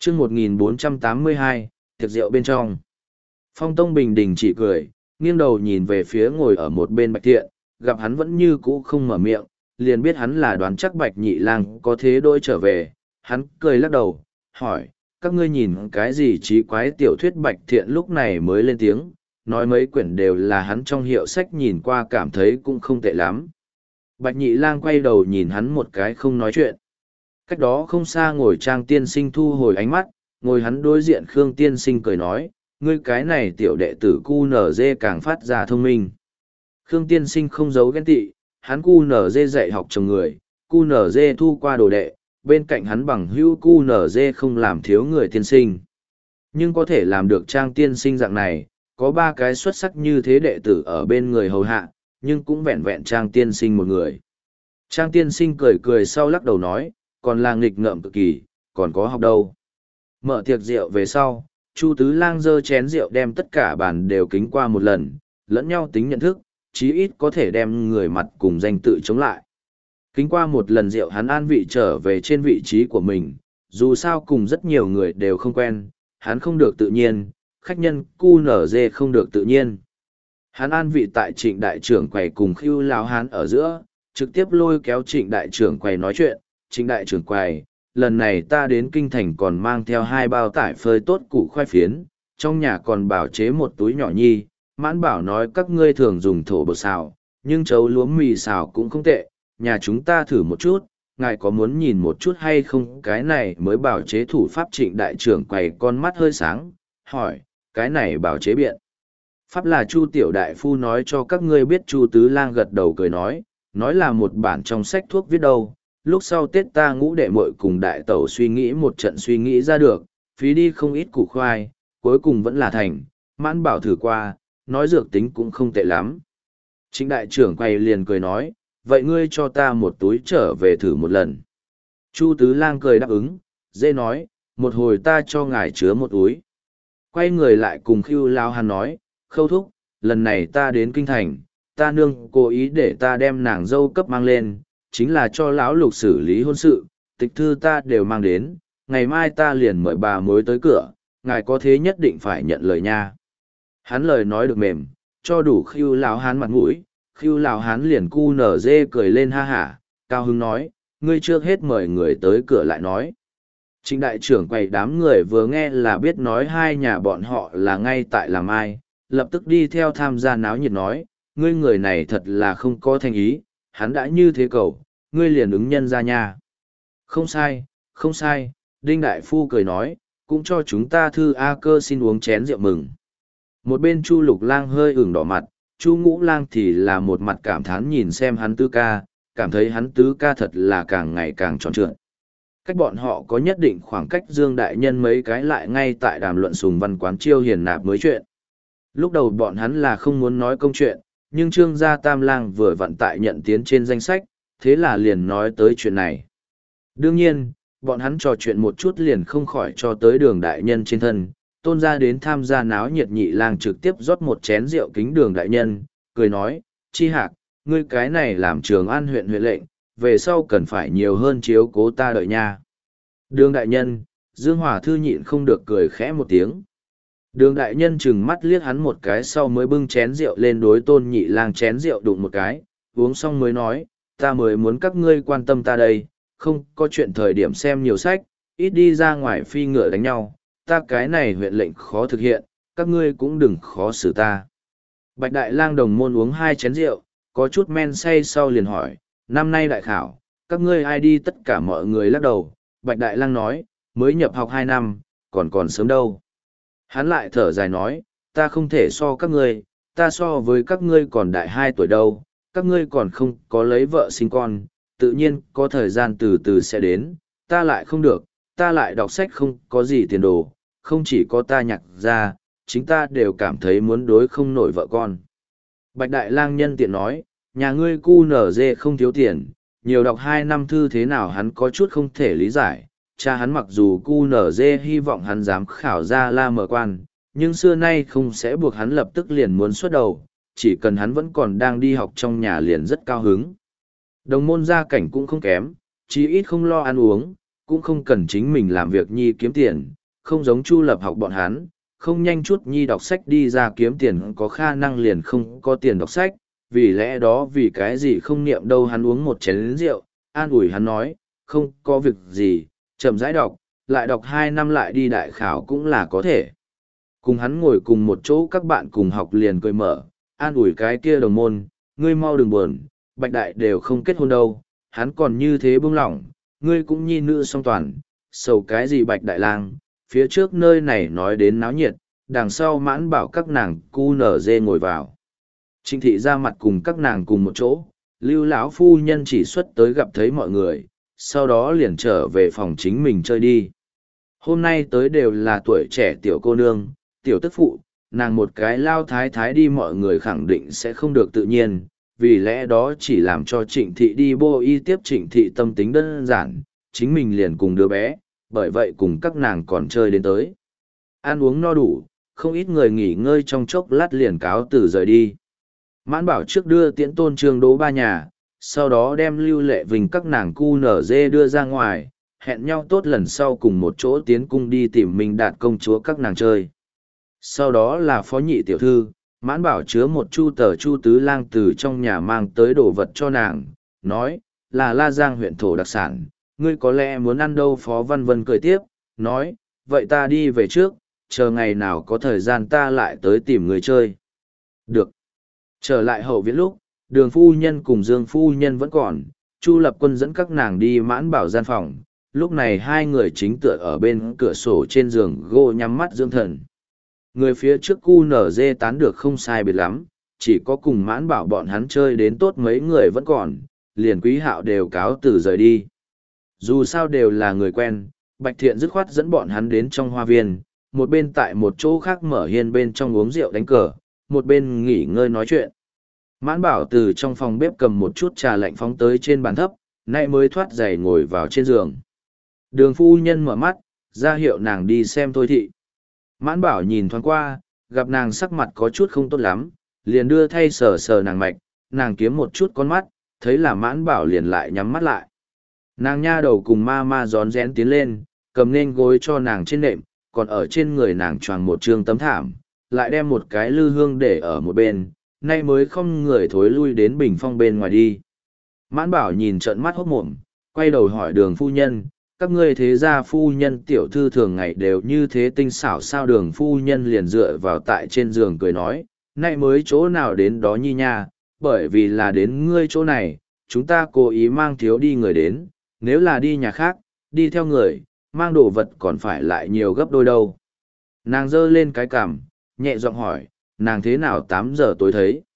chương 1482, tiệc rượu bên trong. Phong Tông Bình đình chỉ cười, nghiêng đầu nhìn về phía ngồi ở một bên Bạch Thiện, gặp hắn vẫn như cũ không mở miệng, liền biết hắn là đoán chắc Bạch Nhị Lang có thế đôi trở về. Hắn cười lắc đầu, hỏi, các ngươi nhìn cái gì trí quái tiểu thuyết? Bạch Thiện lúc này mới lên tiếng, nói mấy quyển đều là hắn trong hiệu sách nhìn qua cảm thấy cũng không tệ lắm. Bạch Nhị Lang quay đầu nhìn hắn một cái không nói chuyện. Cách đó không xa ngồi Trang tiên sinh thu hồi ánh mắt, ngồi hắn đối diện Khương tiên sinh cười nói, ngươi cái này tiểu đệ tử QNZ càng phát ra thông minh. Khương tiên sinh không giấu ghen tị, hắn QNZ dạy học chồng người, QNZ thu qua đồ đệ, bên cạnh hắn bằng hữu QNZ không làm thiếu người tiên sinh. Nhưng có thể làm được Trang tiên sinh dạng này, có 3 cái xuất sắc như thế đệ tử ở bên người hầu hạ, nhưng cũng vẹn vẹn Trang tiên sinh một người. Trang tiên sinh cười cười sau lắc đầu nói, còn là nghịch ngợm cực kỳ, còn có học đâu. Mở tiệc rượu về sau, Chu Tứ Lang giơ chén rượu đem tất cả bàn đều kính qua một lần, lẫn nhau tính nhận thức, chí ít có thể đem người mặt cùng danh tự chống lại. Kính qua một lần rượu hắn an vị trở về trên vị trí của mình, dù sao cùng rất nhiều người đều không quen, hắn không được tự nhiên, khách nhân QNZ không được tự nhiên. Hắn an vị tại Trịnh đại trưởng quầy cùng Khưu lão hán ở giữa, trực tiếp lôi kéo Trịnh đại trưởng quầy nói chuyện. Trịnh đại trưởng quầy, lần này ta đến kinh thành còn mang theo 2 bao tải phơi tốt củ khoai phiến, trong nhà còn bảo chế một túi nhỏ nhi, Mãn Bảo nói các ngươi thường dùng thổ bột xào, nhưng chấu lúa mì xào cũng không tệ, nhà chúng ta thử một chút, ngài có muốn nhìn một chút hay không? Cái này mới bảo chế thủ pháp. Trịnh đại trưởng quầy con mắt hơi sáng, hỏi, cái này bảo chế biện pháp là Chu tiểu đại phu nói cho các ngươi biết? Chu Tứ Lang gật đầu cười nói là một bản trong sách thuốc viết đâu, lúc sau Tết ta ngũ đệ muội cùng đại tẩu suy nghĩ một trận suy nghĩ ra được, phí đi không ít củ khoai, cuối cùng vẫn là thành. Mãn Bảo thử qua, nói dược tính cũng không tệ lắm. Trịnh đại trưởng quầy liền cười nói, vậy ngươi cho ta một túi trở về thử một lần. Chu Tứ Lang cười đáp ứng, dễ nói, một hồi ta cho ngài chứa một túi. Quay người lại cùng Khưu lão hán nói, Khâu thúc, lần này ta đến kinh thành, ta nương cố ý để ta đem nàng dâu cấp mang lên, chính là cho lão Lục xử lý hôn sự, tịch thư ta đều mang đến, ngày mai ta liền mời bà mối tới cửa, ngài có thế nhất định phải nhận lời nha. Hắn lời nói được mềm, cho đủ Khưu lão hán mặt mũi. Khưu lão hán liền QNZ cười lên ha hả, cao hứng nói, ngươi trước hết mời người tới cửa lại nói. Trịnh đại trưởng quầy đám người vừa nghe là biết nói hai nhà bọn họ là ngay tại làm ai, lập tức đi theo tham gia náo nhiệt nói, ngươi người này thật là không có thành ý, hắn đã như thế cầu, ngươi liền ứng nhân ra nha. Không sai, không sai, Đinh đại phu cười nói, cũng cho chúng ta Thư A Cơ xin uống chén rượu mừng. Một bên Chu Lục Lang hơi ửng đỏ mặt, Chu Ngũ Lang thì là một mặt cảm thán nhìn xem hắn tứ ca, cảm thấy hắn tứ ca thật là càng ngày càng tròn trượt. Cách bọn họ có nhất định khoảng cách, Dương đại nhân mấy cái lại ngay tại đàm luận Sùng Văn quán chiêu hiền nạp mới chuyện. Lúc đầu bọn hắn là không muốn nói công chuyện, nhưng Trương gia Tam Lang vừa vặn tại nhận tiến trên danh sách, thế là liền nói tới chuyện này. Đương nhiên, bọn hắn trò chuyện một chút liền không khỏi cho tới Đường đại nhân trên thân. Tôn gia đến tham gia náo nhiệt, Nhị Lang trực tiếp rót một chén rượu kính Đường đại nhân, cười nói, Chi Hạc, ngươi cái này làm Trường An huyện huyện lệnh, về sau cần phải nhiều hơn chiếu cố ta đợi nha. Đường đại nhân, Dương Hòa Thư nhịn không được cười khẽ một tiếng. Đường đại nhân chừng mắt liếc hắn một cái sau mới bưng chén rượu lên đối Tôn Nhị Lang chén rượu đụng một cái, uống xong mới nói, ta mới muốn các ngươi quan tâm ta đây, không có chuyện thời điểm xem nhiều sách, ít đi ra ngoài phi ngựa đánh nhau, ta cái này huyện lệnh khó thực hiện, các ngươi cũng đừng khó xử ta. Bạch Đại Lang đồng môn uống 2 chén rượu, có chút men say sau liền hỏi, năm nay đại khảo, các ngươi ai đi? Tất cả mọi người lắc đầu. Bạch Đại Lang nói, mới nhập học 2 năm, còn sớm đâu. Hắn lại thở dài nói, ta không thể so các ngươi, ta so với các ngươi còn đại 2 tuổi đâu, các ngươi còn không có lấy vợ sinh con, tự nhiên có thời gian từ từ sẽ đến, ta lại không được, ta lại đọc sách không có gì tiền đồ, không chỉ có ta nhạc ra, chính ta đều cảm thấy muốn đối không nổi vợ con. Bạch Đại Lang nhân tiện nói, nhà ngươi QNZ không thiếu tiền, nhiều đọc 2 năm thư thế nào? Hắn có chút không thể lý giải. Cha hắn mặc dù QNZ hy vọng hắn dám khảo ra La Mở quan, nhưng xưa nay không sẽ buộc hắn lập tức liền muốn xuất đầu, chỉ cần hắn vẫn còn đang đi học trong nhà liền rất cao hứng. Đồng môn gia cảnh cũng không kém, chí ít không lo ăn uống, cũng không cần chính mình làm việc nhi kiếm tiền, không giống Chu Lập học bọn hắn, không nhanh chút nhi đọc sách đi ra kiếm tiền có khả năng liền không có tiền đọc sách, vì lẽ đó vì cái gì không niệm đâu hắn uống một chén rượu, an ủi hắn nói, không có việc gì, chậm rãi đọc, lại đọc 2 năm lại đi đại khảo cũng là có thể. Cùng hắn ngồi cùng một chỗ các bạn cùng học liền cười mở, an ủi cái kia đồng môn, ngươi mau đừng buồn, Bạch Đại đều không kết hôn đâu, hắn còn như thế buông lỏng, ngươi cũng nhi nữ song toàn, sầu cái gì Bạch Đại lang, phía trước nơi này nói đến náo nhiệt, đằng sau Mãn Bảo các nàng cu nở dê ngồi vào. Trịnh thị ra mặt cùng các nàng cùng một chỗ, Lưu lão phu nhân chỉ xuất tới gặp thấy mọi người, sau đó liền trở về phòng chính mình chơi đi. Hôm nay tới đều là tuổi trẻ tiểu cô nương, tiểu tức phụ, nàng một cái lao thái thái đi mọi người khẳng định sẽ không được tự nhiên, vì lẽ đó chỉ làm cho trịnh thị đi bô y tiếp trịnh thị tâm tính đơn giản, chính mình liền cùng đứa bé, bởi vậy cùng các nàng còn chơi đến tới. Ăn uống no đủ, không ít người nghỉ ngơi trong chốc lát liền cáo từ rời đi. Mãn Bảo trước đưa tiễn Tôn Trương Đỗ ba nhà, sau đó đem Lưu Lệ Vinh các nàng cu nở dê đưa ra ngoài, hẹn nhau tốt lần sau cùng một chỗ tiến cung đi tìm Minh Đạt công chúa các nàng chơi. Sau đó là phó nhị tiểu thư, Mãn Bảo chứa một chu tờ Chu Tứ Lang từ trong nhà mang tới đồ vật cho nàng, nói, là La Giang huyện thổ đặc sản, ngươi có lẽ muốn ăn đâu. Phó Văn Vân cười tiếp, nói, vậy ta đi về trước, chờ ngày nào có thời gian ta lại tới tìm người chơi. Được. Trở lại hậu viện lúc, Đường phu nhân cùng Dương phu nhân vẫn còn, Chu Lập Quân dẫn các nàng đi Mãn Bảo gian phòng, lúc này hai người chính tựa ở bên cửa sổ trên giường gỗ nhắm mắt dưỡng thần. Người phía trước cu nở dê tán được không sai biệt lắm, chỉ có cùng Mãn Bảo bọn hắn chơi đến tốt mấy người vẫn còn, liền Quý Hạo đều cáo từ rời đi. Dù sao đều là người quen, Bạch Thiện dứt khoát dẫn bọn hắn đến trong hoa viên, một bên tại một chỗ khác mở hiên bên trong uống rượu đánh cờ, một bên nghỉ ngơi nói chuyện. Mãn Bảo từ trong phòng bếp cầm một chút trà lạnh phóng tới trên bàn thấp, nay mới thoát giày ngồi vào trên giường. Đường phu nhân mở mắt, ra hiệu nàng đi xem thôi thị. Mãn Bảo nhìn thoáng qua, gặp nàng sắc mặt có chút không tốt lắm, liền đưa thay sờ sờ nàng mạch, nàng kiếm một chút con mắt, thấy là Mãn Bảo liền lại nhắm mắt lại. Nàng nha đầu cùng ma ma rón rén tiến lên, cầm nên gối cho nàng trên nệm, còn ở trên người nàng choàng một trương tấm thảm, lại đem một cái lư hương để ở một bên, nay mới không người thối lui đến bình phong bên ngoài đi. Mãn Bảo nhìn trợn mắt hốt mồm, quay đầu hỏi Đường phu nhân, các ngươi thế gia phu nhân tiểu thư thường ngày đều như thế tinh xảo sao? Đường phu nhân liền dựa vào tại trên giường cười nói, nay mới chỗ nào đến đó nhi nha, bởi vì là đến ngươi chỗ này, chúng ta cố ý mang thiếu đi người đến, nếu là đi nhà khác, đi theo người, mang đồ vật còn phải lại nhiều gấp đôi đâu. Nàng giơ lên cái cằm, nhẹ giọng hỏi, nàng thế nào 8 giờ tối thấy?